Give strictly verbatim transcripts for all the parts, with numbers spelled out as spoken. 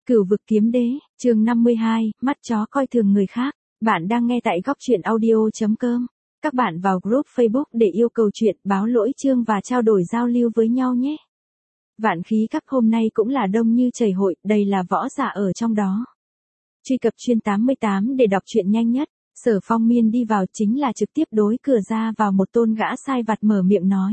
Cửu vực kiếm đế, chương năm mươi hai, mắt chó coi thường người khác. Bạn đang nghe tại góc truyện audio chấm com. Các bạn vào group Facebook để yêu cầu chuyện, báo lỗi chương và trao đổi giao lưu với nhau nhé. Vạn khí các hôm nay cũng là đông như chảy hội, đầy là võ giả ở trong đó. Truy cập chuyên tám mươi tám để đọc truyện nhanh nhất. Sở Phong Miên đi vào chính là trực tiếp đối cửa ra vào một tôn gã sai vặt mở miệng nói.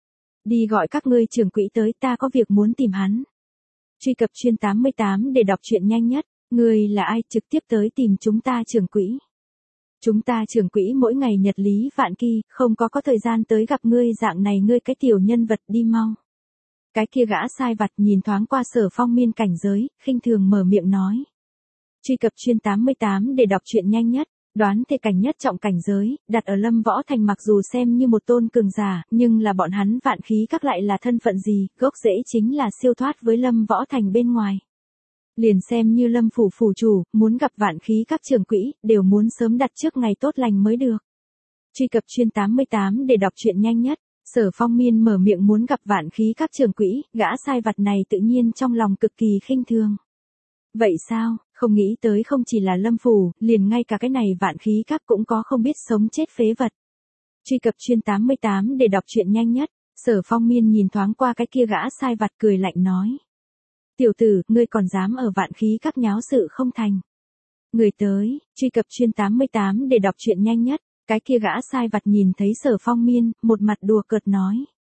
Đi gọi các ngươi trưởng quỹ tới, ta có việc muốn tìm hắn. Truy cập chuyên tám mươi tám để đọc truyện nhanh nhất. Người là ai trực tiếp tới tìm chúng ta trưởng quỹ? Chúng ta trưởng quỹ mỗi ngày nhật lý vạn kỳ, không có có thời gian tới gặp ngươi dạng này, ngươi cái tiểu nhân vật, đi mau. Cái kia gã sai vặt nhìn thoáng qua Sở Phong Miên cảnh giới, khinh thường mở miệng nói. Truy cập chuyên tám mươi tám để đọc truyện nhanh nhất. Đoán thể cảnh nhất trọng cảnh giới, đặt ở Lâm Võ Thành mặc dù xem như một tôn cường giả, nhưng là bọn hắn vạn khí các lại là thân phận gì, gốc rễ chính là siêu thoát với Lâm Võ Thành bên ngoài. Liền xem như Lâm phủ phủ chủ, muốn gặp vạn khí các trưởng quỹ, đều muốn sớm đặt trước ngày tốt lành mới được. Truy cập chuyên tám mươi tám để đọc truyện nhanh nhất. Sở Phong Miên mở miệng muốn gặp vạn khí các trưởng quỹ, gã sai vặt này tự nhiên trong lòng cực kỳ khinh thường. Vậy sao, không nghĩ tới không chỉ là Lâm phủ, liền ngay cả cái này vạn khí các cũng có không biết sống chết phế vật. Truy cập chuyên tám mươi tám để đọc truyện nhanh nhất. Sở Phong Miên nhìn thoáng qua cái kia gã sai vặt cười lạnh nói. Tiểu tử, ngươi còn dám ở vạn khí các nháo sự không thành. Người tới, truy cập chuyên tám mươi tám để đọc truyện nhanh nhất. Cái kia gã sai vặt nhìn thấy Sở Phong Miên, một mặt đùa cợt nói.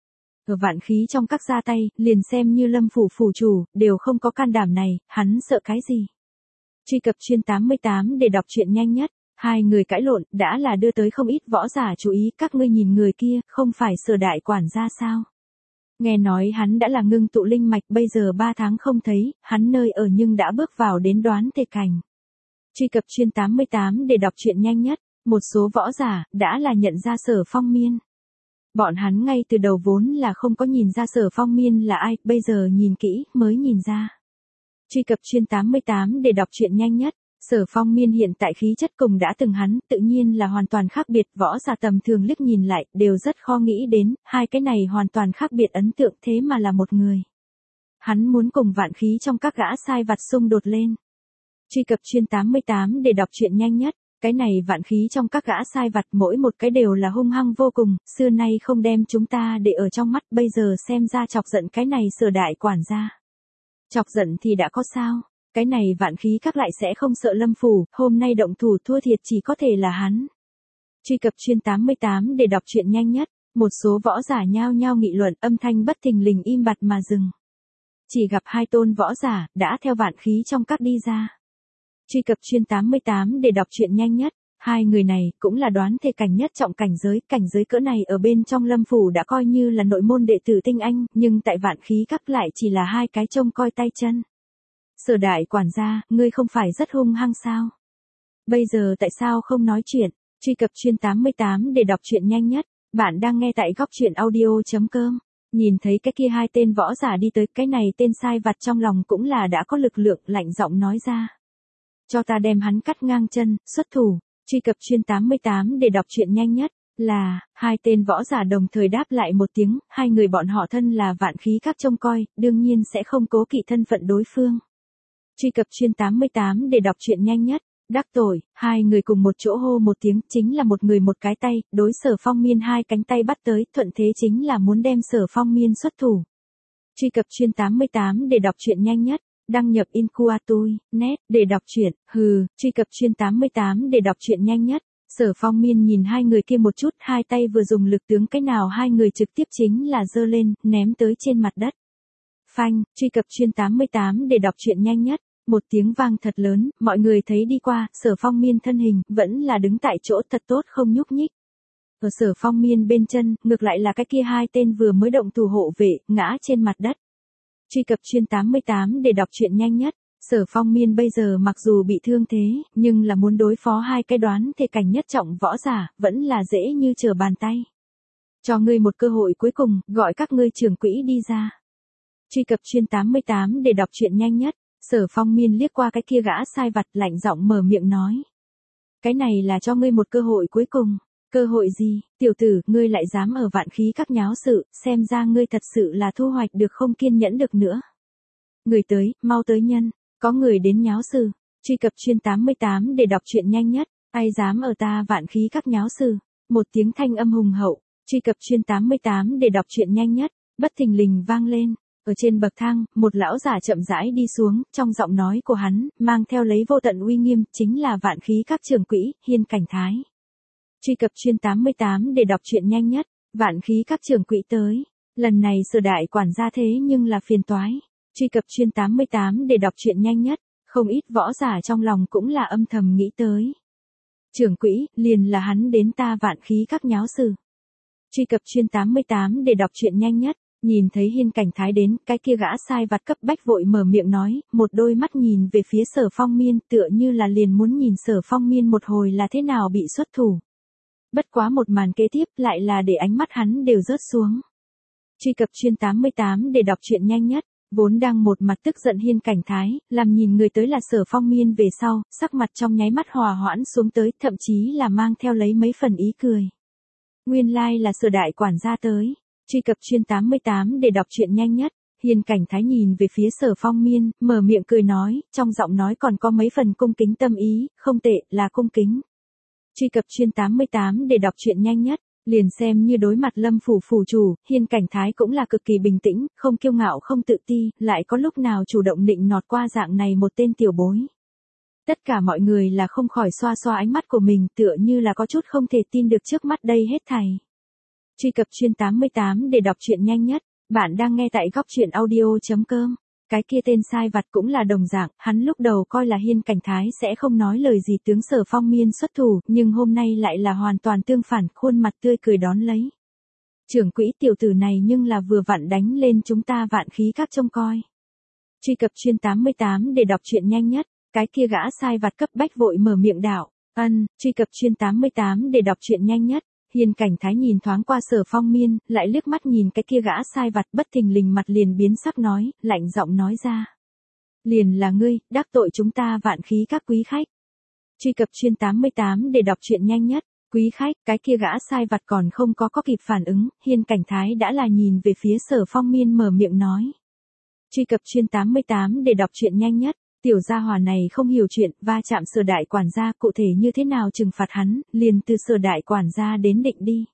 Ở vạn khí trong các gia tay, liền xem như Lâm phủ phủ chủ, đều không có can đảm này, hắn sợ cái gì? Truy cập chuyên tám mươi tám để đọc truyện nhanh nhất. Hai người cãi lộn, đã là đưa tới không ít võ giả chú ý, các ngươi nhìn người kia, không phải Sở đại quản gia sao? Nghe nói hắn đã là ngưng tụ linh mạch, bây giờ ba tháng không thấy, hắn nơi ở nhưng đã bước vào đến đoán thể cảnh. Truy cập chuyên tám mươi tám để đọc truyện nhanh nhất. Một số võ giả, đã là nhận ra Sở Phong Miên. Bọn hắn ngay từ đầu vốn là không có nhìn ra Sở Phong Miên là ai, bây giờ nhìn kỹ, mới nhìn ra. Truy cập chuyên tám mươi tám để đọc truyện nhanh nhất. Sở Phong Miên hiện tại khí chất cùng đã từng hắn, tự nhiên là hoàn toàn khác biệt, võ giả tầm thường liếc nhìn lại, đều rất khó nghĩ đến, hai cái này hoàn toàn khác biệt ấn tượng, thế mà là một người. Hắn muốn cùng vạn khí trong các gã sai vặt xung đột lên. Truy cập chuyên tám mươi tám để đọc truyện nhanh nhất. Cái này vạn khí trong các gã sai vặt mỗi một cái đều là hung hăng vô cùng, xưa nay không đem chúng ta để ở trong mắt, bây giờ xem ra chọc giận cái này Sở đại quản gia. Chọc giận thì đã có sao, cái này vạn khí các lại sẽ không sợ Lâm phủ, hôm nay động thủ thua thiệt chỉ có thể là hắn. Truy cập chuyên tám mươi tám để đọc truyện nhanh nhất. Một số võ giả nhao nhao nghị luận, âm thanh bất thình lình im bặt mà dừng. Chỉ gặp hai tôn võ giả, đã theo vạn khí trong các đi ra. Truy cập chuyên tám mươi tám để đọc truyện nhanh nhất. Hai người này cũng là đoán thể cảnh nhất trọng cảnh giới, cảnh giới cỡ này ở bên trong Lâm phủ đã coi như là nội môn đệ tử tinh anh, nhưng tại vạn khí các lại chỉ là hai cái trông coi tay chân. Sở đại quản gia, ngươi không phải rất hung hăng sao? Bây giờ tại sao không nói chuyện? Truy cập chuyên tám mươi tám để đọc truyện nhanh nhất. Bạn đang nghe tại góc truyện audio chấm com. Nhìn thấy cái kia hai tên võ giả đi tới, cái này tên sai vặt trong lòng cũng là đã có lực lượng, lạnh giọng nói ra. Cho ta đem hắn cắt ngang chân, xuất thủ. Truy cập chuyên tám mươi tám để đọc truyện nhanh nhất. Là, hai tên võ giả đồng thời đáp lại một tiếng, hai người bọn họ thân là vạn khí các trông coi, đương nhiên sẽ không cố kỵ thân phận đối phương. Truy cập chuyên tám mươi tám để đọc truyện nhanh nhất. Đắc tội, hai người cùng một chỗ hô một tiếng, chính là một người một cái tay, đối Sở Phong Miên hai cánh tay bắt tới, thuận thế chính là muốn đem Sở Phong Miên xuất thủ. Truy cập chuyên tám mươi tám để đọc truyện nhanh nhất. Đăng nhập Inkuatui, net, để đọc truyện, hừ, truy cập chuyên tám mươi tám để đọc truyện nhanh nhất. Sở Phong Miên nhìn hai người kia một chút, hai tay vừa dùng lực tướng cái nào hai người trực tiếp chính là giơ lên, ném tới trên mặt đất. Phanh, truy cập chuyên tám mươi tám để đọc truyện nhanh nhất. Một tiếng vang thật lớn, mọi người thấy đi qua, Sở Phong Miên thân hình, vẫn là đứng tại chỗ thật tốt không nhúc nhích. Ở Sở Phong Miên bên chân, ngược lại là cái kia hai tên vừa mới động thủ hộ vệ, ngã trên mặt đất. Truy cập chuyên tám mươi tám để đọc truyện nhanh nhất. Sở Phong Miên bây giờ mặc dù bị thương thế, nhưng là muốn đối phó hai cái đoán thể cảnh nhất trọng võ giả, vẫn là dễ như trở bàn tay. Cho ngươi một cơ hội cuối cùng, gọi các ngươi trưởng quỹ đi ra. Truy cập chuyên tám mươi tám để đọc truyện nhanh nhất. Sở Phong Miên liếc qua cái kia gã sai vặt, lạnh giọng mở miệng nói. Cái này là cho ngươi một cơ hội cuối cùng. Cơ hội gì, tiểu tử, ngươi lại dám ở vạn khí các nháo sự, xem ra ngươi thật sự là thu hoạch được không kiên nhẫn được nữa. Người tới, mau tới nhân. Có người đến nháo sự. Truy cập chuyên tám mươi tám để đọc truyện nhanh nhất. Ai dám ở ta vạn khí các nháo sự. Một tiếng thanh âm hùng hậu. Truy cập chuyên tám mươi tám để đọc truyện nhanh nhất. Bất thình lình vang lên. Ở trên bậc thang, một lão giả chậm rãi đi xuống, trong giọng nói của hắn, mang theo lấy vô tận uy nghiêm, chính là vạn khí các trưởng quỹ, Hiên Cảnh Thái. Truy cập chuyên tám mươi tám để đọc truyện nhanh nhất. Vạn khí các trưởng quỹ tới. Lần này Sở đại quản gia thế nhưng là phiền toái. Truy cập chuyên tám mươi tám để đọc truyện nhanh nhất. Không ít võ giả trong lòng cũng là âm thầm nghĩ tới. Trưởng quỹ, liền là hắn đến ta vạn khí các nháo sự. Truy cập chuyên tám mươi tám để đọc truyện nhanh nhất. Nhìn thấy Hiên Cảnh Thái đến, cái kia gã sai vặt cấp bách vội mở miệng nói, một đôi mắt nhìn về phía Sở Phong Miên tựa như là liền muốn nhìn Sở Phong Miên một hồi là thế nào bị xuất thủ. Bất quá một màn kế tiếp lại là để ánh mắt hắn đều rớt xuống. Truy cập chuyên tám mươi tám để đọc truyện nhanh nhất. Vốn đang một mặt tức giận Hiên Cảnh Thái, làm nhìn người tới là Sở Phong Miên về sau, sắc mặt trong nháy mắt hòa hoãn xuống tới, thậm chí là mang theo lấy mấy phần ý cười. Nguyên lai là Sở đại quản gia tới. Truy cập chuyên tám mươi tám để đọc truyện nhanh nhất. Hiên Cảnh Thái nhìn về phía Sở Phong Miên, mở miệng cười nói, trong giọng nói còn có mấy phần cung kính tâm ý, không tệ, là cung kính. Truy cập chuyên tám mươi tám để đọc truyện nhanh nhất. Liền xem như đối mặt Lâm phủ phủ chủ, Hiên Cảnh Thái cũng là cực kỳ bình tĩnh, không kiêu ngạo không tự ti, lại có lúc nào chủ động nịnh nọt qua dạng này một tên tiểu bối. Tất cả mọi người là không khỏi xoa xoa ánh mắt của mình, tựa như là có chút không thể tin được trước mắt đây hết thảy. Truy cập chuyên tám mươi tám để đọc truyện nhanh nhất. Bạn đang nghe tại góc truyện audio chấm com. Cái kia tên sai vặt cũng là đồng dạng, hắn lúc đầu coi là Hiên Cảnh Thái sẽ không nói lời gì tướng Sở Phong Miên xuất thủ, nhưng hôm nay lại là hoàn toàn tương phản, khuôn mặt tươi cười đón lấy. Trưởng quỹ tiểu tử này nhưng là vừa vặn đánh lên chúng ta vạn khí các trông coi. Truy cập chuyên tám mươi tám để đọc truyện nhanh nhất. Cái kia gã sai vặt cấp bách vội mở miệng đạo, ân, truy cập chuyên tám mươi tám để đọc truyện nhanh nhất. Hiên Cảnh Thái nhìn thoáng qua Sở Phong Miên, lại liếc mắt nhìn cái kia gã sai vặt, bất thình lình mặt liền biến sắc nói, lạnh giọng nói ra. Liền là ngươi, đắc tội chúng ta vạn khí các quý khách. Truy cập chuyên tám mươi tám để đọc truyện nhanh nhất. Quý khách, cái kia gã sai vặt còn không có có kịp phản ứng, Hiên Cảnh Thái đã là nhìn về phía Sở Phong Miên mở miệng nói. Truy cập chuyên tám mươi tám để đọc truyện nhanh nhất. Tiểu gia hỏa này không hiểu chuyện, va chạm Sở đại quản gia cụ thể như thế nào trừng phạt hắn, liền từ Sở đại quản gia đến định đi.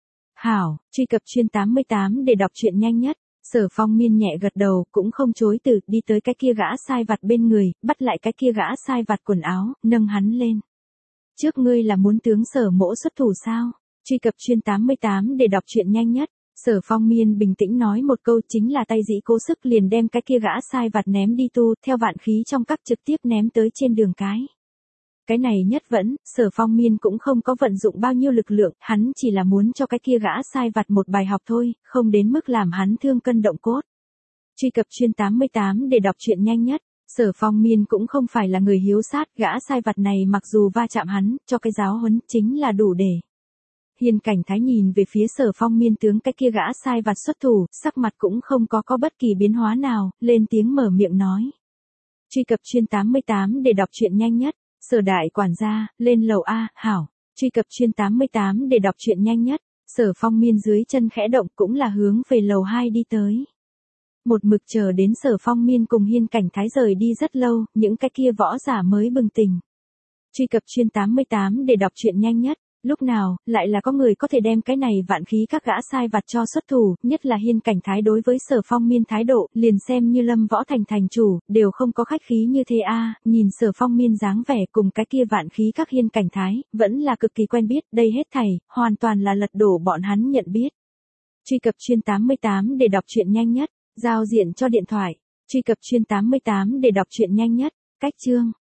Hảo, truy cập chuyên tám mươi tám để đọc truyện nhanh nhất. Sở Phong Miên nhẹ gật đầu, cũng không chối từ, đi tới cái kia gã sai vặt bên người, bắt lại cái kia gã sai vặt quần áo, nâng hắn lên. Trước ngươi là muốn tướng Sở mỗ xuất thủ sao? Truy cập chuyên tám mươi tám để đọc truyện nhanh nhất. Sở Phong Miên bình tĩnh nói một câu, chính là tay dĩ cố sức liền đem cái kia gã sai vặt ném đi tu, theo vạn khí trong các trực tiếp ném tới trên đường cái. Cái này nhất vẫn, Sở Phong Miên cũng không có vận dụng bao nhiêu lực lượng, hắn chỉ là muốn cho cái kia gã sai vặt một bài học thôi, không đến mức làm hắn thương cân động cốt. Truy cập chuyên tám mươi tám để đọc truyện nhanh nhất. Sở Phong Miên cũng không phải là người hiếu sát, gã sai vặt này mặc dù va chạm hắn, cho cái giáo huấn chính là đủ để. Hiên Cảnh Thái nhìn về phía Sở Phong Miên tướng cái kia gã sai vặt xuất thủ, sắc mặt cũng không có có bất kỳ biến hóa nào, lên tiếng mở miệng nói. Truy cập chuyên tám mươi tám để đọc truyện nhanh nhất. Sở đại quản gia, lên lầu A, hảo. Truy cập chuyên tám mươi tám để đọc truyện nhanh nhất. Sở Phong Miên dưới chân khẽ động cũng là hướng về lầu hai đi tới. Một mực chờ đến Sở Phong Miên cùng Hiên Cảnh Thái rời đi rất lâu, những cái kia võ giả mới bừng tỉnh. Truy cập chuyên tám mươi tám để đọc truyện nhanh nhất. Lúc nào, lại là có người có thể đem cái này vạn khí các gã sai vặt cho xuất thủ, nhất là Hiên Cảnh Thái đối với Sở Phong Miên thái độ, liền xem như Lâm Võ Thành thành chủ, đều không có khách khí như thế a. Nhìn Sở Phong Miên dáng vẻ cùng cái kia vạn khí các Hiên Cảnh Thái, vẫn là cực kỳ quen biết, đây hết thảy, hoàn toàn là lật đổ bọn hắn nhận biết. Truy cập chuyên tám mươi tám để đọc truyện nhanh nhất, giao diện cho điện thoại. Truy cập chuyên tám mươi tám để đọc truyện nhanh nhất, cách chương.